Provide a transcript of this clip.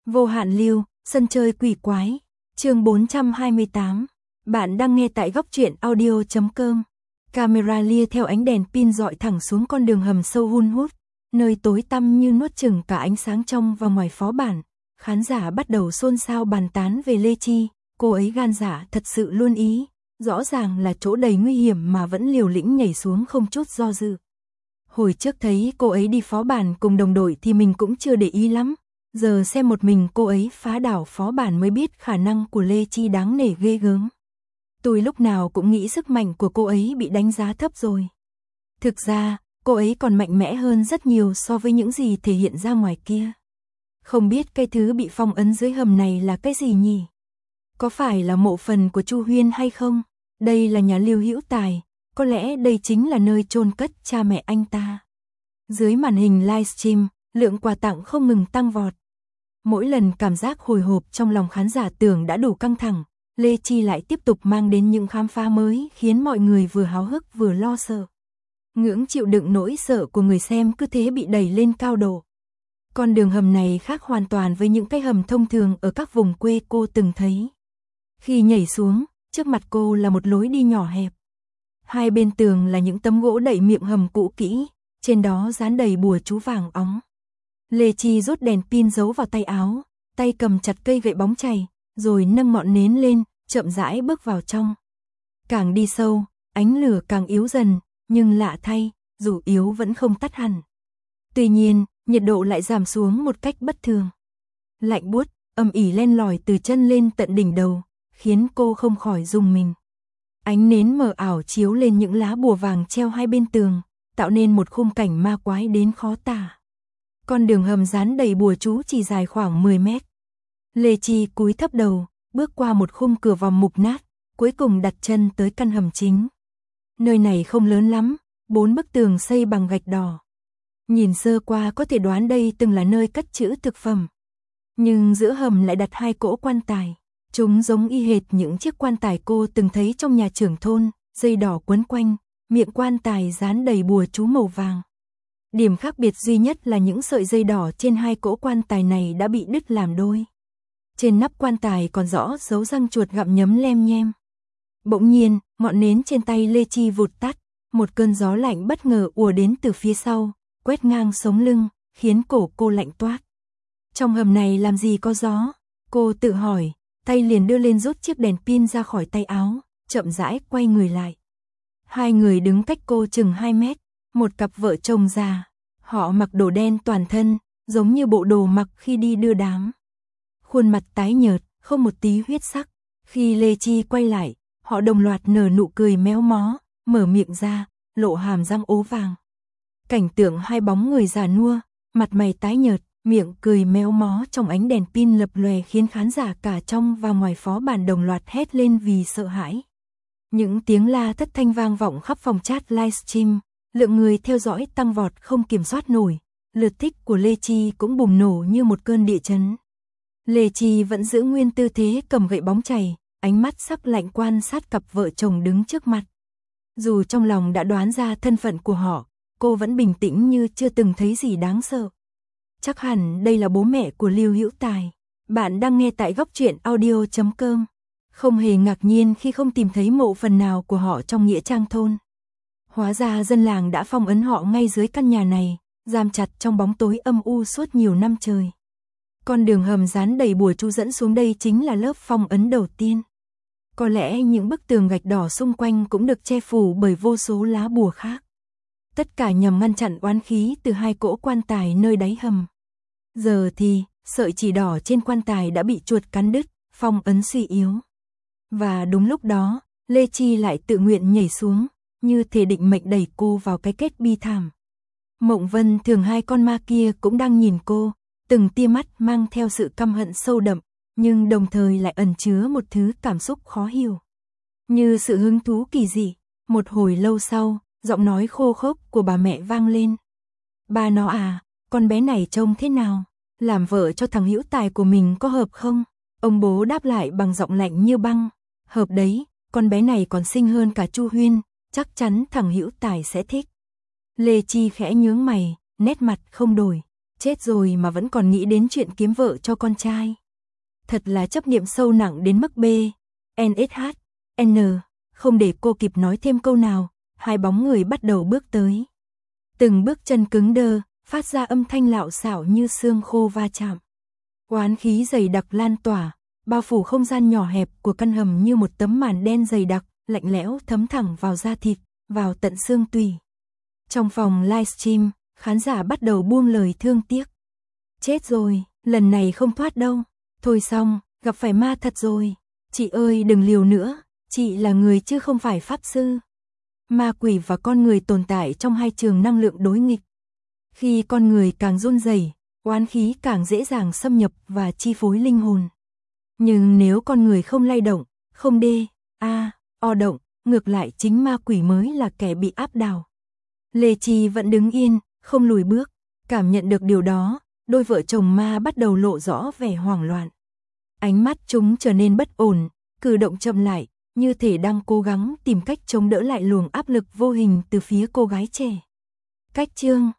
Vô hạn lưu, sân chơi quỷ quái, chương 428. Bạn đang nghe tại góc truyện audio.com. Camera lia theo ánh đèn pin dọi thẳng xuống con đường hầm sâu hun hút, nơi tối tăm như nuốt chửng cả ánh sáng trong và ngoài phó bản. Khán giả bắt đầu xôn xao bàn tán về Lê Chi, cô ấy gan dạ thật sự luôn ý, rõ ràng là chỗ đầy nguy hiểm mà vẫn liều lĩnh nhảy xuống không chút do dự. Hồi trước thấy cô ấy đi phó bản cùng đồng đội thì mình cũng chưa để ý lắm, giờ xem một mình cô ấy phá đảo phó bản mới biết khả năng của Lê Chi đáng nể ghê gớm. Tôi lúc nào cũng nghĩ sức mạnh của cô ấy bị đánh giá thấp rồi. Thực ra, cô ấy còn mạnh mẽ hơn rất nhiều so với những gì thể hiện ra ngoài kia. Không biết cái thứ bị phong ấn dưới hầm này là cái gì nhỉ? Có phải là mộ phần của Chu Huyên hay không? Đây là nhà Lưu Hữu Tài, có lẽ đây chính là nơi chôn cất cha mẹ anh ta. Dưới màn hình livestream, lượng quà tặng không ngừng tăng vọt. Mỗi lần cảm giác hồi hộp trong lòng khán giả tưởng đã đủ căng thẳng, Lê Chi lại tiếp tục mang đến những khám phá mới khiến mọi người vừa háo hức vừa lo sợ. Ngưỡng chịu đựng nỗi sợ của người xem cứ thế bị đẩy lên cao độ. Con đường hầm này khác hoàn toàn với những cái hầm thông thường ở các vùng quê cô từng thấy. Khi nhảy xuống, trước mặt cô là một lối đi nhỏ hẹp. Hai bên tường là những tấm gỗ đậy miệng hầm cũ kỹ, trên đó dán đầy bùa chú vàng óng. Lê Chi rút đèn pin giấu vào tay áo, tay cầm chặt cây gậy bóng chày, rồi nâng ngọn nến lên, chậm rãi bước vào trong. Càng đi sâu, ánh lửa càng yếu dần, nhưng lạ thay, dù yếu vẫn không tắt hẳn. Tuy nhiên, nhiệt độ lại giảm xuống một cách bất thường. Lạnh buốt, âm ỉ len lỏi từ chân lên tận đỉnh đầu, khiến cô không khỏi rùng mình. Ánh nến mờ ảo chiếu lên những lá bùa vàng treo hai bên tường, tạo nên một khung cảnh ma quái đến khó tả. Con đường hầm dán đầy bùa chú chỉ dài khoảng 10 mét. Lê Chi cúi thấp đầu, bước qua một khung cửa vòng mục nát, cuối cùng đặt chân tới căn hầm chính. Nơi này không lớn lắm, 4 bức tường xây bằng gạch đỏ. Nhìn sơ qua có thể đoán đây từng là nơi cất trữ thực phẩm. Nhưng giữa hầm lại đặt hai cỗ quan tài. Chúng giống y hệt những chiếc quan tài cô từng thấy trong nhà trưởng thôn, dây đỏ quấn quanh, miệng quan tài dán đầy bùa chú màu vàng. Điểm khác biệt duy nhất là những sợi dây đỏ trên hai cỗ quan tài này đã bị đứt làm đôi. Trên nắp quan tài còn rõ dấu răng chuột gặm nhấm lem nhem. Bỗng nhiên, ngọn nến trên tay Lê Chi vụt tắt, một cơn gió lạnh bất ngờ ùa đến từ phía sau, quét ngang sống lưng, khiến cổ cô lạnh toát. Trong hầm này làm gì có gió? Cô tự hỏi, tay liền đưa lên rút chiếc đèn pin ra khỏi tay áo, chậm rãi quay người lại. Hai người đứng cách cô chừng 2 mét, một cặp vợ chồng già. Họ mặc đồ đen toàn thân, giống như bộ đồ mặc khi đi đưa đám. Khuôn mặt tái nhợt, không một tí huyết sắc. Khi Lê Chi quay lại, họ đồng loạt nở nụ cười méo mó, mở miệng ra, lộ hàm răng ố vàng. Cảnh tượng hai bóng người già nua, mặt mày tái nhợt, miệng cười méo mó trong ánh đèn pin lập lòe khiến khán giả cả trong và ngoài phó bản đồng loạt hét lên vì sợ hãi. Những tiếng la thất thanh vang vọng khắp phòng chat livestream, lượng người theo dõi tăng vọt không kiểm soát nổi, lượt thích của Lê Chi cũng bùng nổ như một cơn địa chấn. Lê Chi vẫn giữ nguyên tư thế cầm gậy bóng chày, ánh mắt sắc lạnh quan sát cặp vợ chồng đứng trước mặt. Dù trong lòng đã đoán ra thân phận của họ, cô vẫn bình tĩnh như chưa từng thấy gì đáng sợ. Chắc hẳn đây là bố mẹ của Lưu Hữu Tài. Bạn đang nghe tại góc truyện audio.com. Không hề ngạc nhiên khi không tìm thấy mộ phần nào của họ trong nghĩa trang thôn. Hóa ra dân làng đã phong ấn họ ngay dưới căn nhà này, giam chặt trong bóng tối âm u suốt nhiều năm trời. Con đường hầm dán đầy bùa chú dẫn xuống đây chính là lớp phong ấn đầu tiên. Có lẽ những bức tường gạch đỏ xung quanh cũng được che phủ bởi vô số lá bùa khác. Tất cả nhằm ngăn chặn oán khí từ hai cỗ quan tài nơi đáy hầm. Giờ thì, sợi chỉ đỏ trên quan tài đã bị chuột cắn đứt, phong ấn suy yếu. Và đúng lúc đó, Lê Chi lại tự nguyện nhảy xuống, như thể định mệnh đẩy cô vào cái kết bi thảm. Mộng Vân Thường hai con ma kia cũng đang nhìn cô, từng tia mắt mang theo sự căm hận sâu đậm, nhưng đồng thời lại ẩn chứa một thứ cảm xúc khó hiểu. Như sự hứng thú kỳ dị, một hồi lâu sau, giọng nói khô khốc của bà mẹ vang lên. Ba nó à, con bé này trông thế nào? Làm vợ cho thằng Hữu Tài của mình có hợp không? Ông bố đáp lại bằng giọng lạnh như băng. Hợp đấy, con bé này còn xinh hơn cả Chu Huyên, chắc chắn thằng Hữu Tài sẽ thích. Lê Chi khẽ nhướng mày, nét mặt không đổi. Chết rồi mà vẫn còn nghĩ đến chuyện kiếm vợ cho con trai. Thật là chấp niệm sâu nặng đến mức B. NSH. N. Không để cô kịp nói thêm câu nào, hai bóng người bắt đầu bước tới. Từng bước chân cứng đơ, phát ra âm thanh lạo xạo như xương khô va chạm. Oán khí dày đặc lan tỏa, bao phủ không gian nhỏ hẹp của căn hầm như một tấm màn đen dày đặc, lạnh lẽo thấm thẳng vào da thịt, vào tận xương tủy. Trong phòng livestream, khán giả bắt đầu buông lời thương tiếc. Chết rồi, lần này không thoát đâu. Thôi xong, gặp phải ma thật rồi. Chị ơi đừng liều nữa, chị là người chứ không phải pháp sư. Ma quỷ và con người tồn tại trong hai trường năng lượng đối nghịch. Khi con người càng run rẩy, oán khí càng dễ dàng xâm nhập và chi phối linh hồn. Nhưng nếu con người không lay động, không động, ngược lại chính ma quỷ mới là kẻ bị áp đảo. Lê Chi vẫn đứng yên, không lùi bước, cảm nhận được điều đó, đôi vợ chồng ma bắt đầu lộ rõ vẻ hoảng loạn. Ánh mắt chúng trở nên bất ổn, cử động chậm lại, như thể đang cố gắng tìm cách chống đỡ lại luồng áp lực vô hình từ phía cô gái trẻ. Cách chương